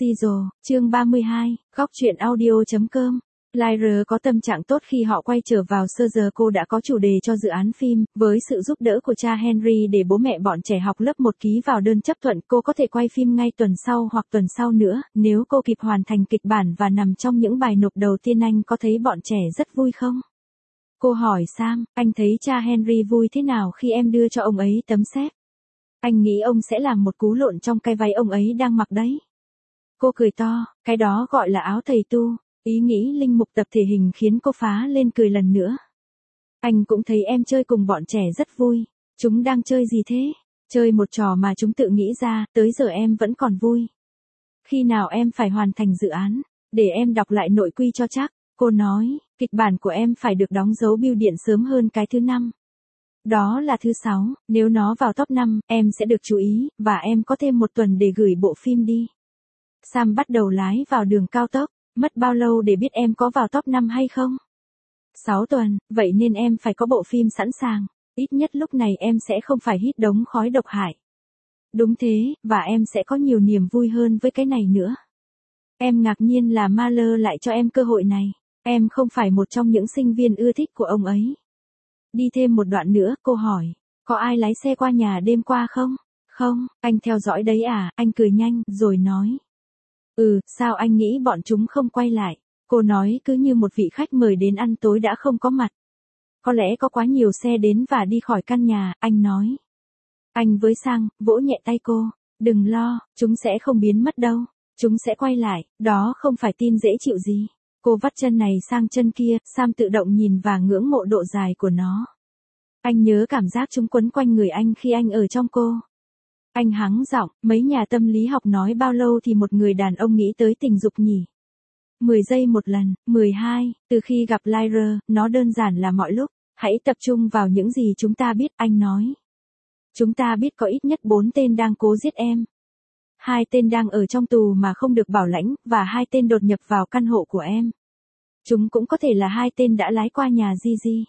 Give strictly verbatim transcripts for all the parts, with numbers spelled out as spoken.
Siro, chương ba mươi hai, góc truyện audio.com. Lyra có tâm trạng tốt khi họ quay trở vào sơ giờ cô đã có chủ đề cho dự án phim, với sự giúp đỡ của cha Henry để bố mẹ bọn trẻ học lớp một ký vào đơn chấp thuận cô có thể quay phim ngay tuần sau hoặc tuần sau nữa, nếu cô kịp hoàn thành kịch bản và nằm trong những bài nộp đầu tiên. Anh có thấy bọn trẻ rất vui không? Cô hỏi Sam, anh thấy cha Henry vui thế nào khi em đưa cho ông ấy tấm séc? Anh nghĩ ông sẽ làm một cú lộn trong cái váy ông ấy đang mặc đấy. Cô cười to, cái đó gọi là áo thầy tu. Ý nghĩ linh mục tập thể hình khiến cô phá lên cười lần nữa. Anh cũng thấy em chơi cùng bọn trẻ rất vui. Chúng đang chơi gì thế? Chơi một trò mà chúng tự nghĩ ra, tới giờ em vẫn còn vui. Khi nào em phải hoàn thành dự án? Để em đọc lại nội quy cho chắc. Cô nói, kịch bản của em phải được đóng dấu bưu điện sớm hơn cái thứ năm. Đó là thứ sáu, nếu nó vào top năm, em sẽ được chú ý, và em có thêm một tuần để gửi bộ phim đi. Sam bắt đầu lái vào đường cao tốc. Mất bao lâu để biết em có vào top năm hay không? sáu tuần, vậy nên em phải có bộ phim sẵn sàng. Ít nhất lúc này em sẽ không phải hít đống khói độc hại. Đúng thế, và em sẽ có nhiều niềm vui hơn với cái này nữa. Em ngạc nhiên là Mahler lại cho em cơ hội này. Em không phải một trong những sinh viên ưa thích của ông ấy. Đi thêm một đoạn nữa, cô hỏi. Có ai lái xe qua nhà đêm qua không? Không, anh theo dõi đấy à? Anh cười nhanh, rồi nói. Ừ, sao anh nghĩ bọn chúng không quay lại? Cô nói cứ như một vị khách mời đến ăn tối đã không có mặt. Có lẽ có quá nhiều xe đến và đi khỏi căn nhà, anh nói. Anh với sang, vỗ nhẹ tay cô. Đừng lo, chúng sẽ không biến mất đâu. Chúng sẽ quay lại, đó không phải tin dễ chịu gì. Cô vắt chân này sang chân kia, Sam tự động nhìn và ngưỡng mộ độ dài của nó. Anh nhớ cảm giác chúng quấn quanh người anh khi anh ở trong cô. Anh hắng giọng, mấy nhà tâm lý học nói bao lâu thì một người đàn ông nghĩ tới tình dục nhỉ? mười giây một lần, mười hai, từ khi gặp Lyra, nó đơn giản là mọi lúc. Hãy tập trung vào những gì chúng ta biết, anh nói. Chúng ta biết có ít nhất bốn tên đang cố giết em. Hai tên đang ở trong tù mà không được bảo lãnh, và hai tên đột nhập vào căn hộ của em. Chúng cũng có thể là hai tên đã lái qua nhà Gigi.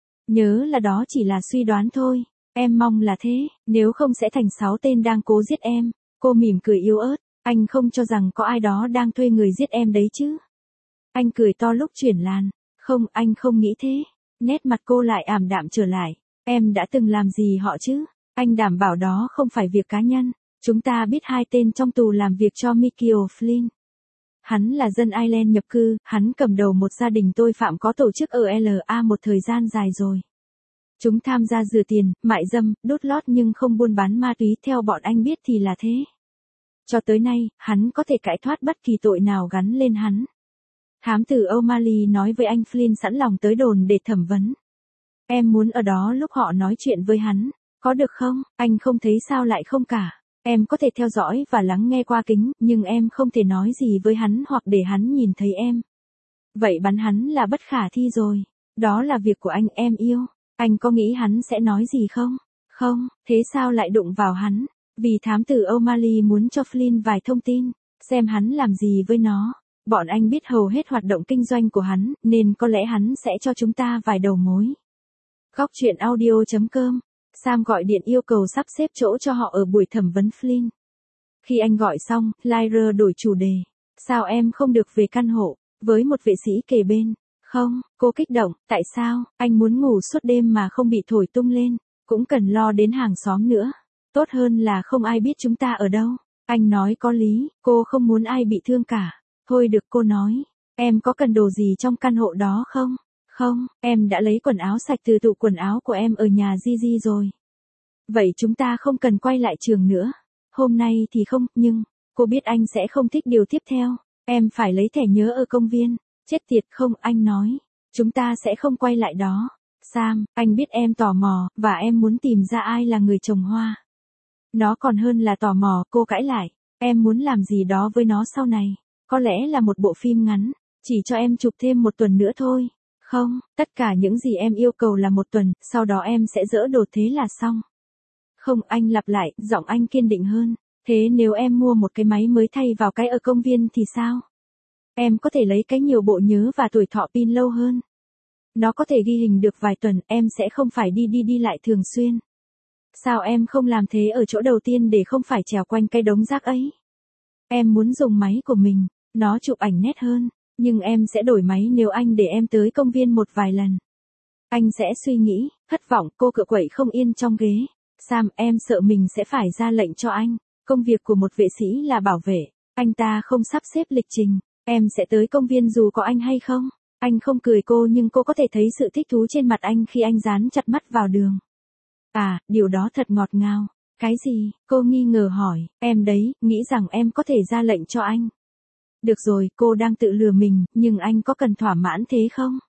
Nhớ là đó chỉ là suy đoán thôi. Em mong là thế, nếu không sẽ thành sáu tên đang cố giết em. Cô mỉm cười yếu ớt, anh không cho rằng có ai đó đang thuê người giết em đấy chứ. Anh cười to lúc chuyển làn, không, anh không nghĩ thế. Nét mặt cô lại ảm đạm trở lại, em đã từng làm gì họ chứ? Anh đảm bảo đó không phải việc cá nhân. Chúng ta biết hai tên trong tù làm việc cho Mickey O'Flynn. Hắn là dân Ireland nhập cư, hắn cầm đầu một gia đình tội phạm có tổ chức ở lờ a một thời gian dài rồi. Chúng tham gia rửa tiền, mại dâm, đốt lót nhưng không buôn bán ma túy theo bọn anh biết thì là thế. Cho tới nay, hắn có thể cãi thoát bất kỳ tội nào gắn lên hắn. Thám tử O'Malley nói với anh Flynn sẵn lòng tới đồn để thẩm vấn. Em muốn ở đó lúc họ nói chuyện với hắn, có được không? Anh không thấy sao lại không cả. Em có thể theo dõi và lắng nghe qua kính, nhưng em không thể nói gì với hắn hoặc để hắn nhìn thấy em. Vậy bắn hắn là bất khả thi rồi. Đó là việc của anh, em yêu. Anh có nghĩ hắn sẽ nói gì không? Không, thế sao lại đụng vào hắn? Vì thám tử O'Malley muốn cho Flynn vài thông tin, xem hắn làm gì với nó. Bọn anh biết hầu hết hoạt động kinh doanh của hắn, nên có lẽ hắn sẽ cho chúng ta vài đầu mối. Góc truyện audio.com. Sam gọi điện yêu cầu sắp xếp chỗ cho họ ở buổi thẩm vấn Flynn. Khi anh gọi xong, Lyra đổi chủ đề. Sao em không được về căn hộ, với một vệ sĩ kề bên? Không, cô kích động, tại sao? Anh muốn ngủ suốt đêm mà không bị thổi tung lên, cũng cần lo đến hàng xóm nữa. Tốt hơn là không ai biết chúng ta ở đâu. Anh nói có lý, cô không muốn ai bị thương cả. Thôi được, cô nói. Em có cần đồ gì trong căn hộ đó không? Không, em đã lấy quần áo sạch từ tủ quần áo của em ở nhà Gigi rồi. Vậy chúng ta không cần quay lại trường nữa. Hôm nay thì không, nhưng, cô biết anh sẽ không thích điều tiếp theo. Em phải lấy thẻ nhớ ở công viên. Chết tiệt không, anh nói. Chúng ta sẽ không quay lại đó. Sam, anh biết em tò mò, và em muốn tìm ra ai là người trồng hoa. Nó còn hơn là tò mò, cô cãi lại. Em muốn làm gì đó với nó sau này. Có lẽ là một bộ phim ngắn. Chỉ cho em chụp thêm một tuần nữa thôi. Không, tất cả những gì em yêu cầu là một tuần, sau đó em sẽ dỡ đồ thế là xong. Không, anh lặp lại, giọng anh kiên định hơn. Thế nếu em mua một cái máy mới thay vào cái ở công viên thì sao? Em có thể lấy cái nhiều bộ nhớ và tuổi thọ pin lâu hơn. Nó có thể ghi hình được vài tuần, em sẽ không phải đi đi đi lại thường xuyên. Sao em không làm thế ở chỗ đầu tiên để không phải trèo quanh cái đống rác ấy? Em muốn dùng máy của mình, nó chụp ảnh nét hơn, nhưng em sẽ đổi máy nếu anh để em tới công viên một vài lần. Anh sẽ suy nghĩ, thất vọng, cô cựa quậy không yên trong ghế. Sam, em sợ mình sẽ phải ra lệnh cho anh. Công việc của một vệ sĩ là bảo vệ. Anh ta không sắp xếp lịch trình. Em sẽ tới công viên dù có anh hay không. Anh không cười cô nhưng cô có thể thấy sự thích thú trên mặt anh khi anh dán chặt mắt vào đường. À, điều đó thật ngọt ngào. Cái gì? Cô nghi ngờ hỏi. Em đấy, nghĩ rằng em có thể ra lệnh cho anh. Được rồi, cô đang tự lừa mình, nhưng anh có cần thỏa mãn thế không?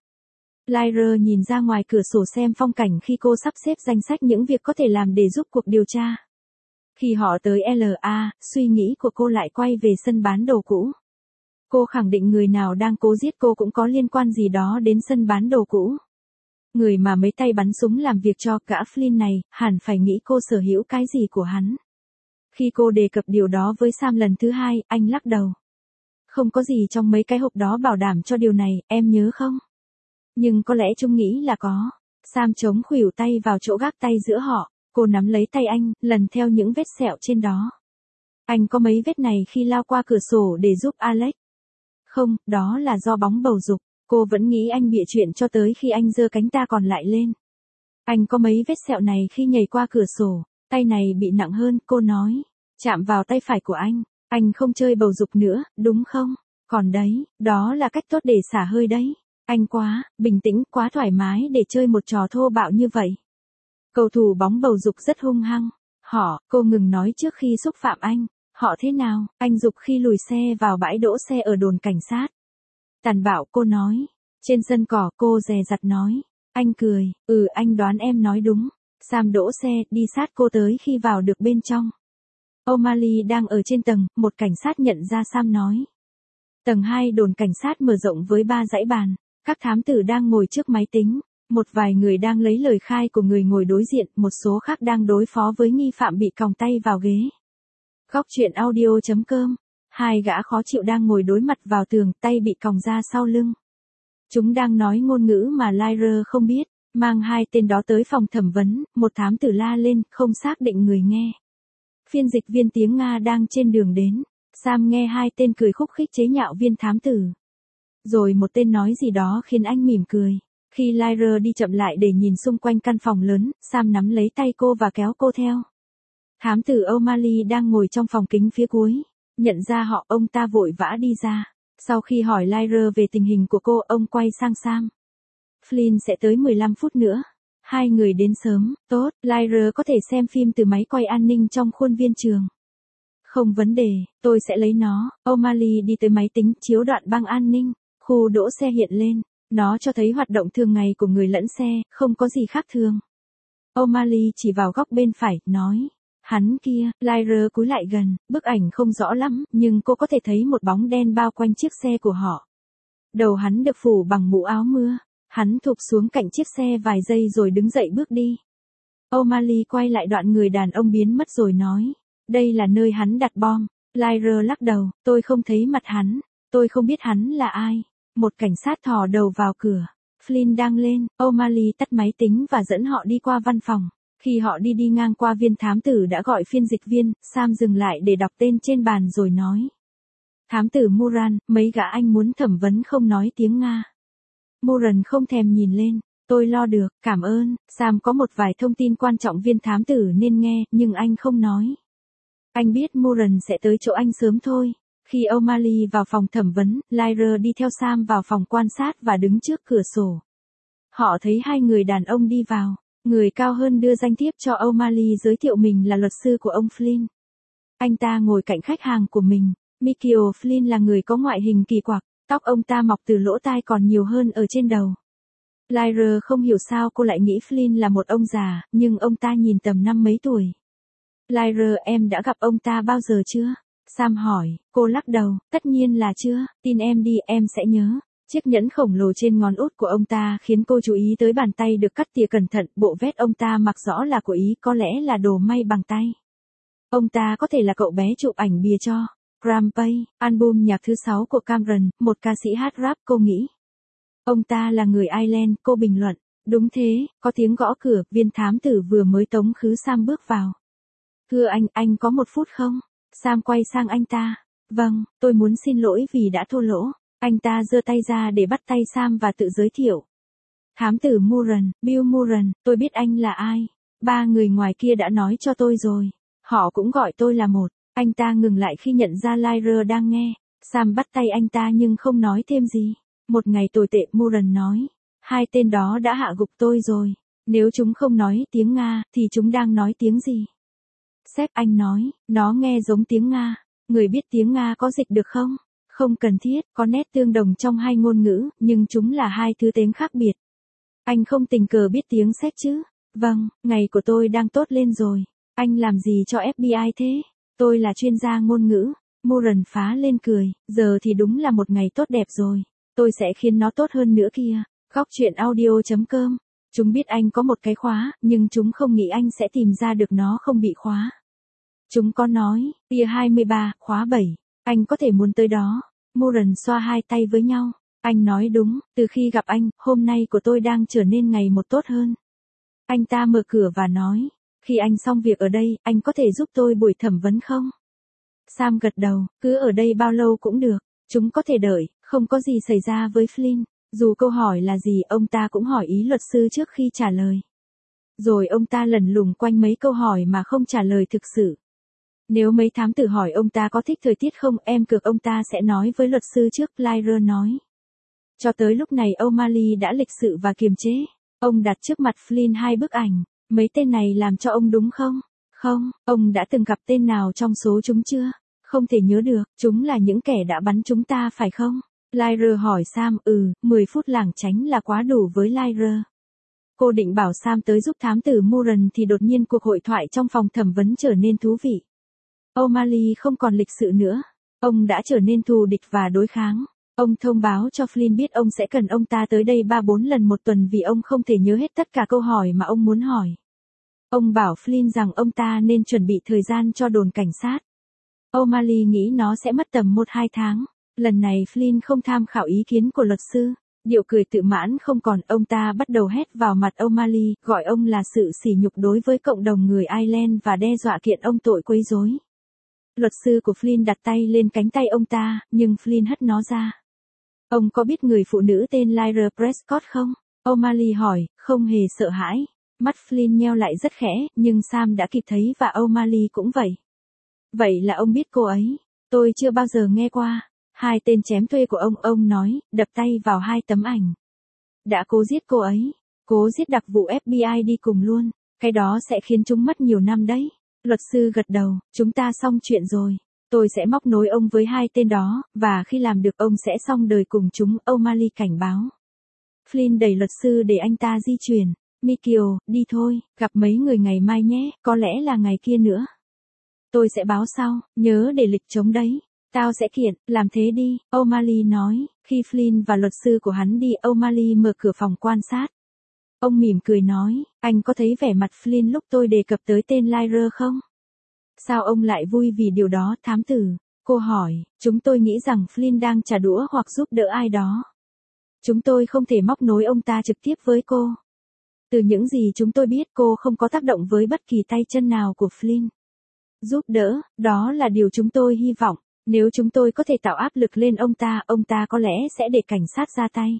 Lyra nhìn ra ngoài cửa sổ xem phong cảnh khi cô sắp xếp danh sách những việc có thể làm để giúp cuộc điều tra. Khi họ tới lờ a, suy nghĩ của cô lại quay về sân bán đồ cũ. Cô khẳng định người nào đang cố giết cô cũng có liên quan gì đó đến sân bán đồ cũ. Người mà mấy tay bắn súng làm việc cho cả Flynn này, hẳn phải nghĩ cô sở hữu cái gì của hắn. Khi cô đề cập điều đó với Sam lần thứ hai, anh lắc đầu. Không có gì trong mấy cái hộp đó bảo đảm cho điều này, em nhớ không? Nhưng có lẽ chúng nghĩ là có. Sam chống khuỷu tay vào chỗ gác tay giữa họ, cô nắm lấy tay anh, lần theo những vết sẹo trên đó. Anh có mấy vết này khi lao qua cửa sổ để giúp Alex. Không, đó là do bóng bầu dục. Cô vẫn nghĩ anh bịa chuyện cho tới khi anh giơ cánh tay còn lại lên. Anh có mấy vết sẹo này khi nhảy qua cửa sổ, tay này bị nặng hơn, cô nói. Chạm vào tay phải của anh. Anh không chơi bầu dục nữa, đúng không? Còn đấy, đó là cách tốt để xả hơi đấy. Anh quá, bình tĩnh, quá thoải mái để chơi một trò thô bạo như vậy. Cầu thủ bóng bầu dục rất hung hăng. Họ, cô ngừng nói trước khi xúc phạm anh. Họ thế nào? Anh dục khi lùi xe vào bãi đỗ xe ở đồn cảnh sát. Tàn bạo, cô nói. Trên sân cỏ, cô dè dặt nói. Anh cười, ừ anh đoán em nói đúng. Sam đỗ xe, đi sát cô tới khi vào được bên trong. O'Malley đang ở trên tầng, một cảnh sát nhận ra Sam nói. Tầng hai đồn cảnh sát mở rộng với ba dãy bàn. Các thám tử đang ngồi trước máy tính. Một vài người đang lấy lời khai của người ngồi đối diện, một số khác đang đối phó với nghi phạm bị còng tay vào ghế. Góc truyện audio chấm com. Hai gã khó chịu đang ngồi đối mặt vào tường, tay bị còng ra sau lưng. Chúng đang nói ngôn ngữ mà Lyra không biết, mang hai tên đó tới phòng thẩm vấn, một thám tử la lên, không xác định người nghe. Phiên dịch viên tiếng Nga đang trên đường đến. Sam nghe hai tên cười khúc khích chế nhạo viên thám tử. Rồi một tên nói gì đó khiến anh mỉm cười. Khi Lyra đi chậm lại để nhìn xung quanh căn phòng lớn, Sam nắm lấy tay cô và kéo cô theo. Thám tử O'Malley đang ngồi trong phòng kính phía cuối. Nhận ra họ, ông ta vội vã đi ra. Sau khi hỏi Lyra về tình hình của cô, ông quay sang Sam. Flynn sẽ tới mười lăm phút nữa. Hai người đến sớm, tốt, Lyra có thể xem phim từ máy quay an ninh trong khuôn viên trường. Không vấn đề, tôi sẽ lấy nó. O'Malley đi tới máy tính, chiếu đoạn băng an ninh. Khu đỗ xe hiện lên. Nó cho thấy hoạt động thường ngày của người lẫn xe, không có gì khác thường. O'Malley chỉ vào góc bên phải, nói. Hắn kia, Lyra cúi lại gần, bức ảnh không rõ lắm, nhưng cô có thể thấy một bóng đen bao quanh chiếc xe của họ. Đầu hắn được phủ bằng mũ áo mưa. Hắn thụp xuống cạnh chiếc xe vài giây rồi đứng dậy bước đi. O'Malley quay lại đoạn người đàn ông biến mất rồi nói. Đây là nơi hắn đặt bom. Lyra lắc đầu, tôi không thấy mặt hắn. Tôi không biết hắn là ai. Một cảnh sát thò đầu vào cửa. Flynn đang lên, O'Malley tắt máy tính và dẫn họ đi qua văn phòng. Khi họ đi đi ngang qua viên thám tử đã gọi phiên dịch viên, Sam dừng lại để đọc tên trên bàn rồi nói. Thám tử Moran, mấy gã anh muốn thẩm vấn không nói tiếng Nga. Moran không thèm nhìn lên. Tôi lo được, cảm ơn. Sam có một vài thông tin quan trọng viên thám tử nên nghe, nhưng anh không nói. Anh biết Moran sẽ tới chỗ anh sớm thôi. Khi O'Malley vào phòng thẩm vấn, Lyra đi theo Sam vào phòng quan sát và đứng trước cửa sổ. Họ thấy hai người đàn ông đi vào. Người cao hơn đưa danh thiếp cho O'Malley giới thiệu mình là luật sư của ông Flynn. Anh ta ngồi cạnh khách hàng của mình. Michael Flynn là người có ngoại hình kỳ quặc, tóc ông ta mọc từ lỗ tai còn nhiều hơn ở trên đầu. Lyra không hiểu sao cô lại nghĩ Flynn là một ông già, nhưng ông ta nhìn tầm năm mấy tuổi. Lyra, em đã gặp ông ta bao giờ chưa? Sam hỏi, cô lắc đầu, tất nhiên là chưa, tin em đi, em sẽ nhớ. Chiếc nhẫn khổng lồ trên ngón út của ông ta khiến cô chú ý tới bàn tay được cắt tỉa cẩn thận, bộ vest ông ta mặc rõ là của Ý, có lẽ là đồ may bằng tay. Ông ta có thể là cậu bé chụp ảnh bìa cho Rampage, album nhạc thứ sáu của Cameron, một ca sĩ hát rap, cô nghĩ. Ông ta là người Ireland, cô bình luận. Đúng thế, có tiếng gõ cửa, viên thám tử vừa mới tống khứ Sam bước vào. Thưa anh, anh có một phút không? Sam quay sang anh ta. Vâng, tôi muốn xin lỗi vì đã thô lỗ. Anh ta giơ tay ra để bắt tay Sam và tự giới thiệu. Thám tử Moran, Bill Moran, tôi biết anh là ai. Ba người ngoài kia đã nói cho tôi rồi. Họ cũng gọi tôi là một. Anh ta ngừng lại khi nhận ra Lyra đang nghe. Sam bắt tay anh ta nhưng không nói thêm gì. Một ngày tồi tệ, Moran nói. Hai tên đó đã hạ gục tôi rồi. Nếu chúng không nói tiếng Nga, thì chúng đang nói tiếng gì? Sếp anh nói, nó nghe giống tiếng Nga. Người biết tiếng Nga có dịch được không? Không cần thiết, có nét tương đồng trong hai ngôn ngữ, nhưng chúng là hai thứ tiếng khác biệt. Anh không tình cờ biết tiếng Séc chứ? Vâng, ngày của tôi đang tốt lên rồi. Anh làm gì cho ép bê i thế? Tôi là chuyên gia ngôn ngữ. Moran phá lên cười, giờ thì đúng là một ngày tốt đẹp rồi. Tôi sẽ khiến nó tốt hơn nữa kia. Góc chuyện audio chấm com. Chúng biết anh có một cái khóa, nhưng chúng không nghĩ anh sẽ tìm ra được nó không bị khóa. Chúng có nói, Pier hai mươi ba, khóa bảy. Anh có thể muốn tới đó. Moran xoa hai tay với nhau. Anh nói đúng, từ khi gặp anh, hôm nay của tôi đang trở nên ngày một tốt hơn. Anh ta mở cửa và nói, khi anh xong việc ở đây, anh có thể giúp tôi buổi thẩm vấn không? Sam gật đầu, cứ ở đây bao lâu cũng được. Chúng có thể đợi, không có gì xảy ra với Flynn. Dù câu hỏi là gì, ông ta cũng hỏi ý luật sư trước khi trả lời. Rồi ông ta lẩn lùng quanh mấy câu hỏi mà không trả lời thực sự. Nếu mấy thám tử hỏi ông ta có thích thời tiết không, em cược ông ta sẽ nói với luật sư trước, Lyra nói. Cho tới lúc này O'Malley đã lịch sự và kiềm chế. Ông đặt trước mặt Flynn hai bức ảnh. Mấy tên này làm cho ông đúng không? Không, ông đã từng gặp tên nào trong số chúng chưa? Không thể nhớ được, chúng là những kẻ đã bắn chúng ta phải không? Lyra hỏi Sam, ừ, mười phút lảng tránh là quá đủ với Lyra. Cô định bảo Sam tới giúp thám tử Moran thì đột nhiên cuộc hội thoại trong phòng thẩm vấn trở nên thú vị. O'Malley không còn lịch sự nữa. Ông đã trở nên thù địch và đối kháng. Ông thông báo cho Flynn biết ông sẽ cần ông ta tới đây ba bốn lần một tuần vì ông không thể nhớ hết tất cả câu hỏi mà ông muốn hỏi. Ông bảo Flynn rằng ông ta nên chuẩn bị thời gian cho đồn cảnh sát. O'Malley nghĩ nó sẽ mất tầm một hai tháng. Lần này Flynn không tham khảo ý kiến của luật sư. Điệu cười tự mãn không còn, ông ta bắt đầu hét vào mặt O'Malley, gọi ông là sự sỉ nhục đối với cộng đồng người Ireland và đe dọa kiện ông tội quấy rối. Luật sư của Flynn đặt tay lên cánh tay ông ta, nhưng Flynn hất nó ra. Ông có biết người phụ nữ tên Lyra Prescott không? O'Malley hỏi, không hề sợ hãi. Mắt Flynn nheo lại rất khẽ, nhưng Sam đã kịp thấy và O'Malley cũng vậy. Vậy là ông biết cô ấy? Tôi chưa bao giờ nghe qua. Hai tên chém thuê của ông, ông nói, đập tay vào hai tấm ảnh. Đã cố giết cô ấy. Cố giết đặc vụ ép bê i đi cùng luôn. Cái đó sẽ khiến chúng mất nhiều năm đấy. Luật sư gật đầu, chúng ta xong chuyện rồi. Tôi sẽ móc nối ông với hai tên đó, và khi làm được ông sẽ xong đời cùng chúng, O'Malley cảnh báo. Flynn đẩy luật sư để anh ta di chuyển. Michael, đi thôi, gặp mấy người ngày mai nhé, có lẽ là ngày kia nữa. Tôi sẽ báo sau, nhớ để lịch trống đấy. Tao sẽ kiện, làm thế đi, O'Malley nói. Khi Flynn và luật sư của hắn đi, O'Malley mở cửa phòng quan sát. Ông mỉm cười nói, anh có thấy vẻ mặt Flynn lúc tôi đề cập tới tên Lyra không? Sao ông lại vui vì điều đó, thám tử? Cô hỏi, chúng tôi nghĩ rằng Flynn đang trả đũa hoặc giúp đỡ ai đó. Chúng tôi không thể móc nối ông ta trực tiếp với cô. Từ những gì chúng tôi biết, cô không có tác động với bất kỳ tay chân nào của Flynn. Giúp đỡ, đó là điều chúng tôi hy vọng. Nếu chúng tôi có thể tạo áp lực lên ông ta, ông ta có lẽ sẽ để cảnh sát ra tay.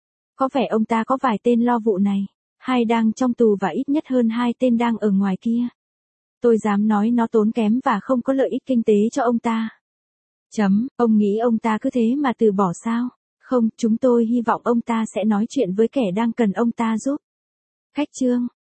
Có vẻ ông ta có vài tên lo vụ này. Hai đang trong tù và ít nhất hơn hai tên đang ở ngoài kia. Tôi dám nói nó tốn kém và không có lợi ích kinh tế cho ông ta. Chấm, ông nghĩ ông ta cứ thế mà từ bỏ sao? Không, chúng tôi hy vọng ông ta sẽ nói chuyện với kẻ đang cần ông ta giúp. Khách chương.